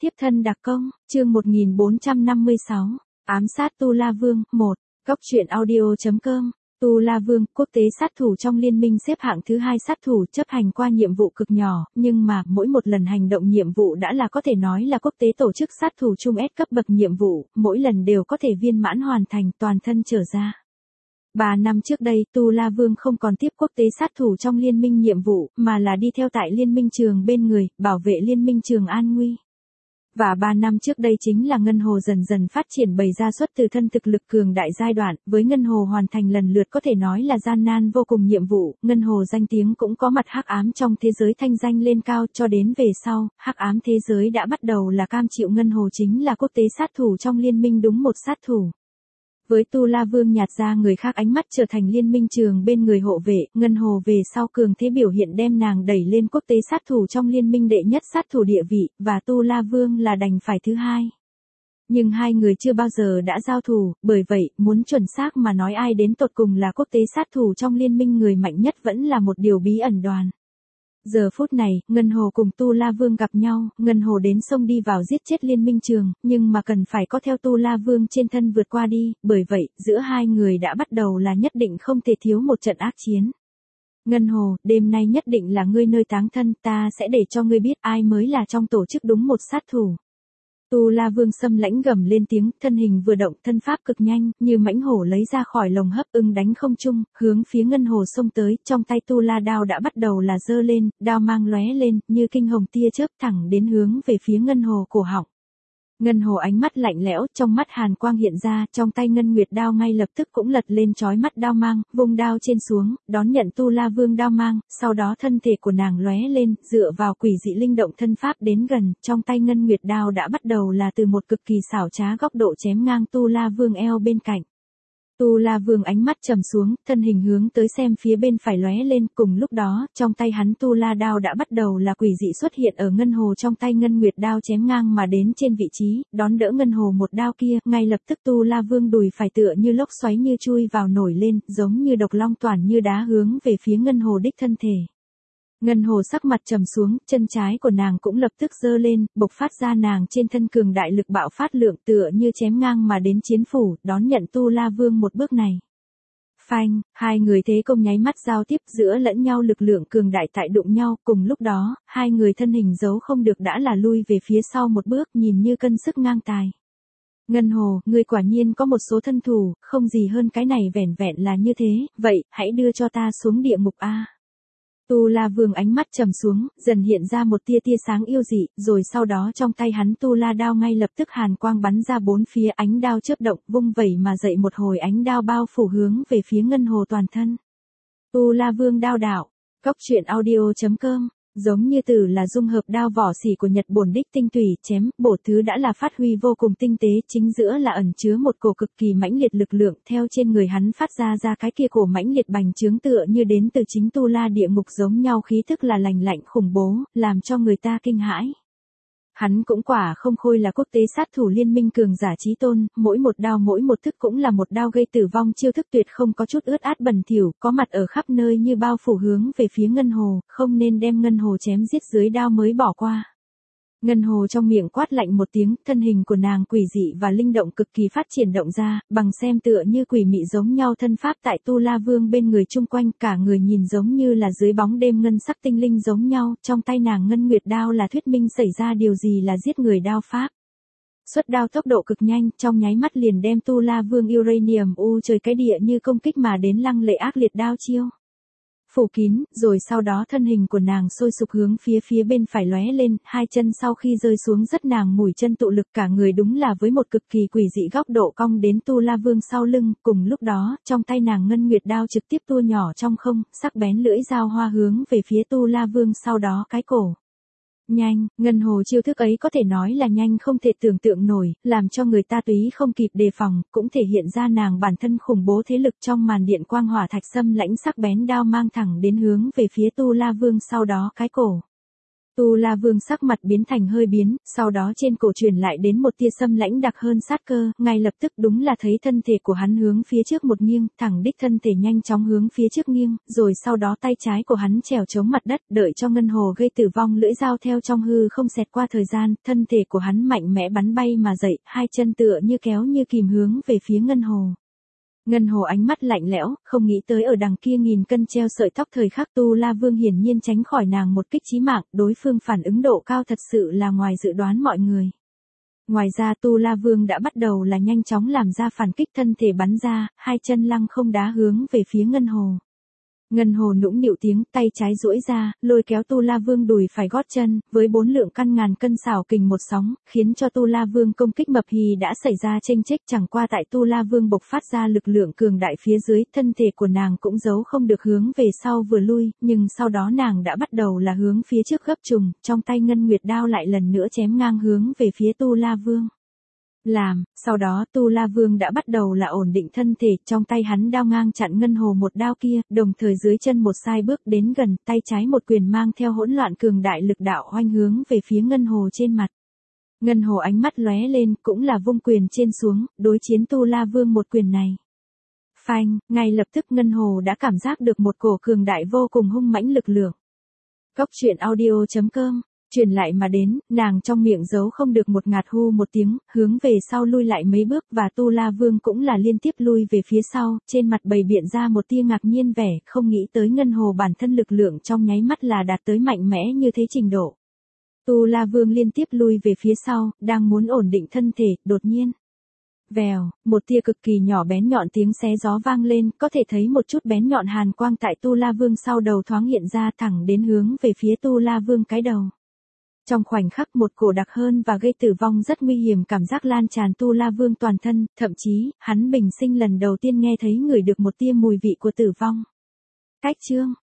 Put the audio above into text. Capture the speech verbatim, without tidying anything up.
Tiếp thân đặc công, chương một nghìn bốn trăm năm mươi sáu, ám sát Tu La Vương, một, góc truyện audio.com. Tu La Vương, quốc tế sát thủ trong liên minh xếp hạng thứ hai sát thủ chấp hành qua nhiệm vụ cực nhỏ, nhưng mà mỗi một lần hành động nhiệm vụ đã là có thể nói là quốc tế tổ chức sát thủ trung S cấp bậc nhiệm vụ, mỗi lần đều có thể viên mãn hoàn thành toàn thân trở ra. Ba năm trước đây, Tu La Vương không còn tiếp quốc tế sát thủ trong liên minh nhiệm vụ, mà là đi theo tại liên minh trường bên người, bảo vệ liên minh trường an nguy. Và ba năm trước đây chính là Ngân Hồ dần dần phát triển bày ra xuất từ thân thực lực cường đại giai đoạn, với Ngân Hồ hoàn thành lần lượt có thể nói là gian nan vô cùng nhiệm vụ, Ngân Hồ danh tiếng cũng có mặt hắc ám trong thế giới thanh danh lên cao, cho đến về sau, hắc ám thế giới đã bắt đầu là cam chịu Ngân Hồ chính là quốc tế sát thủ trong liên minh đúng một sát thủ. Với Tu La Vương nhạt ra người khác ánh mắt trở thành liên minh trường bên người hộ vệ, Ngân Hồ về sau cường thế biểu hiện đem nàng đẩy lên quốc tế sát thủ trong liên minh đệ nhất sát thủ địa vị, và Tu La Vương là đành phải thứ hai. Nhưng hai người chưa bao giờ đã giao thủ, bởi vậy, muốn chuẩn xác mà nói ai đến tột cùng là quốc tế sát thủ trong liên minh người mạnh nhất vẫn là một điều bí ẩn đoàn. Giờ phút này, Ngân Hồ cùng Tu La Vương gặp nhau, Ngân Hồ đến sông đi vào giết chết liên minh trường, nhưng mà cần phải có theo Tu La Vương trên thân vượt qua đi, bởi vậy, giữa hai người đã bắt đầu là nhất định không thể thiếu một trận ác chiến. Ngân Hồ, đêm nay nhất định là ngươi nơi táng thân, ta sẽ để cho ngươi biết ai mới là trong tổ chức đúng một sát thủ. Tu La Vương xâm lãnh gầm lên tiếng, thân hình vừa động, thân pháp cực nhanh, như mãnh hổ lấy ra khỏi lồng hấp, ưng đánh không trung, hướng phía Ngân Hồ xông tới, trong tay Tu La đao đã bắt đầu là giơ lên, đao mang lóe lên, như kinh hồng tia chớp thẳng đến hướng về phía Ngân Hồ cổ họng. Ngân Hồ ánh mắt lạnh lẽo, trong mắt hàn quang hiện ra, trong tay Ngân Nguyệt đao ngay lập tức cũng lật lên chói mắt đao mang, vung đao trên xuống, đón nhận Tu La Vương đao mang, sau đó thân thể của nàng lóe lên, dựa vào quỷ dị linh động thân pháp đến gần, trong tay Ngân Nguyệt đao đã bắt đầu là từ một cực kỳ xảo trá góc độ chém ngang Tu La Vương eo bên cạnh. Tu La Vương ánh mắt trầm xuống, thân hình hướng tới xem phía bên phải lóe lên, cùng lúc đó, trong tay hắn Tu La đao đã bắt đầu là quỷ dị xuất hiện ở Ngân Hồ trong tay Ngân Nguyệt đao chém ngang mà đến trên vị trí, đón đỡ Ngân Hồ một đao kia, ngay lập tức Tu La Vương đùi phải tựa như lốc xoáy như chui vào nổi lên, giống như độc long toàn như đá hướng về phía Ngân Hồ đích thân thể. Ngân Hồ sắc mặt trầm xuống, chân trái của nàng cũng lập tức giơ lên, bộc phát ra nàng trên thân cường đại lực bạo phát lượng tựa như chém ngang mà đến chiến phủ, đón nhận Tu La Vương một bước này. Phanh, hai người thế công nháy mắt giao tiếp giữa lẫn nhau lực lượng cường đại tại đụng nhau, cùng lúc đó, hai người thân hình giấu không được đã là lui về phía sau một bước nhìn như cân sức ngang tài. Ngân Hồ, ngươi quả nhiên có một số thân thủ, không gì hơn cái này vẻn vẹn là như thế, vậy, hãy đưa cho ta xuống địa ngục a. Tu La Vương ánh mắt trầm xuống, dần hiện ra một tia tia sáng yêu dị, rồi sau đó trong tay hắn Tu La đao ngay lập tức hàn quang bắn ra bốn phía, ánh đao chớp động, vung vẩy mà dậy một hồi ánh đao bao phủ hướng về phía Ngân Hồ toàn thân. Tu La Vương đao đạo, góc truyện audio.com. Giống như từ là dung hợp đao vỏ xỉ của Nhật bổn đích tinh tùy, chém, bổ thứ đã là phát huy vô cùng tinh tế, chính giữa là ẩn chứa một cổ cực kỳ mãnh liệt lực lượng, theo trên người hắn phát ra ra cái kia cổ mãnh liệt bành trướng tựa như đến từ chính Tu La địa ngục giống nhau khí thức là lành lạnh khủng bố, làm cho người ta kinh hãi. Hắn cũng quả không khôi là quốc tế sát thủ liên minh cường giả chí tôn, mỗi một đao mỗi một thức cũng là một đao gây tử vong chiêu thức tuyệt không có chút ướt át bẩn thỉu, có mặt ở khắp nơi như bao phủ hướng về phía Ngân Hồ, không nên đem Ngân Hồ chém giết dưới đao mới bỏ qua. Ngân Hồ trong miệng quát lạnh một tiếng, thân hình của nàng quỷ dị và linh động cực kỳ phát triển động ra, bằng xem tựa như quỷ mị giống nhau thân pháp tại Tu La Vương bên người chung quanh, cả người nhìn giống như là dưới bóng đêm ngân sắc tinh linh giống nhau, trong tay nàng Ngân Nguyệt đao là thuyết minh xảy ra điều gì là giết người đao pháp. Xuất đao tốc độ cực nhanh, trong nháy mắt liền đem Tu La Vương Uranium u trời cái địa như công kích mà đến lăng lệ ác liệt đao chiêu. Phủ kín, rồi sau đó thân hình của nàng sôi sục hướng phía phía bên phải lóe lên, hai chân sau khi rơi xuống rất nàng mùi chân tụ lực cả người đúng là với một cực kỳ quỷ dị góc độ cong đến Tu La Vương sau lưng, cùng lúc đó, trong tay nàng Ngân Nguyệt đao trực tiếp tua nhỏ trong không, sắc bén lưỡi dao hoa hướng về phía Tu La Vương sau đó cái cổ. Nhanh, Ngân Hồ chiêu thức ấy có thể nói là nhanh không thể tưởng tượng nổi, làm cho người ta túy không kịp đề phòng, cũng thể hiện ra nàng bản thân khủng bố thế lực trong màn điện quang hỏa thạch xâm lãnh sắc bén đao mang thẳng đến hướng về phía Tu La Vương sau đó cái cổ. Tu La Vương sắc mặt biến thành hơi biến, sau đó trên cổ truyền lại đến một tia xâm lãnh đặc hơn sát cơ, ngay lập tức đúng là thấy thân thể của hắn hướng phía trước một nghiêng, thẳng đích thân thể nhanh chóng hướng phía trước nghiêng, rồi sau đó tay trái của hắn trèo chống mặt đất, đợi cho ngân hồ gây tử vong lưỡi dao theo trong hư không xẹt qua thời gian, thân thể của hắn mạnh mẽ bắn bay mà dậy, hai chân tựa như kéo như kìm hướng về phía ngân hồ. Ngân hồ ánh mắt lạnh lẽo, không nghĩ tới ở đằng kia nghìn cân treo sợi tóc thời khắc Tu La Vương hiển nhiên tránh khỏi nàng một kích chí mạng, đối phương phản ứng độ cao thật sự là ngoài dự đoán mọi người. Ngoài ra Tu La Vương đã bắt đầu là nhanh chóng làm ra phản kích, thân thể bắn ra, hai chân lăng không đá hướng về phía ngân hồ. Ngân hồ nũng nịu tiếng, tay trái duỗi ra, lôi kéo Tu La Vương đùi phải gót chân, với bốn lượng căn ngàn cân xảo kình một sóng, khiến cho Tu La Vương công kích mập hì đã xảy ra chênh chếch, chẳng qua tại Tu La Vương bộc phát ra lực lượng cường đại phía dưới, thân thể của nàng cũng giấu không được hướng về sau vừa lui, nhưng sau đó nàng đã bắt đầu là hướng phía trước gấp trùng, trong tay ngân nguyệt đao lại lần nữa chém ngang hướng về phía Tu La Vương. Làm, sau đó Tu La Vương đã bắt đầu là ổn định thân thể, trong tay hắn đao ngang chặn ngân hồ một đao kia, đồng thời dưới chân một sai bước đến gần, tay trái một quyền mang theo hỗn loạn cường đại lực đạo oanh hướng về phía ngân hồ trên mặt. Ngân hồ ánh mắt lóe lên, cũng là vung quyền trên xuống, đối chiến Tu La Vương một quyền này. Phanh, ngay lập tức ngân hồ đã cảm giác được một cổ cường đại vô cùng hung mãnh lực lượng. Cốc truyện audio chấm com truyền lại mà đến, nàng trong miệng giấu không được một ngạt hu một tiếng, hướng về sau lui lại mấy bước và Tu La Vương cũng là liên tiếp lui về phía sau, trên mặt bày biện ra một tia ngạc nhiên vẻ, không nghĩ tới ngân hồ bản thân lực lượng trong nháy mắt là đạt tới mạnh mẽ như thế trình độ. Tu La Vương liên tiếp lui về phía sau, đang muốn ổn định thân thể, đột nhiên. Vèo, một tia cực kỳ nhỏ bén nhọn tiếng xé gió vang lên, có thể thấy một chút bén nhọn hàn quang tại Tu La Vương sau đầu thoáng hiện ra thẳng đến hướng về phía Tu La Vương cái đầu. Trong khoảnh khắc một cổ đặc hơn và gây tử vong rất nguy hiểm cảm giác lan tràn Tu La Vương toàn thân, thậm chí, hắn bình sinh lần đầu tiên nghe thấy ngửi được một tia mùi vị của tử vong. Cách chương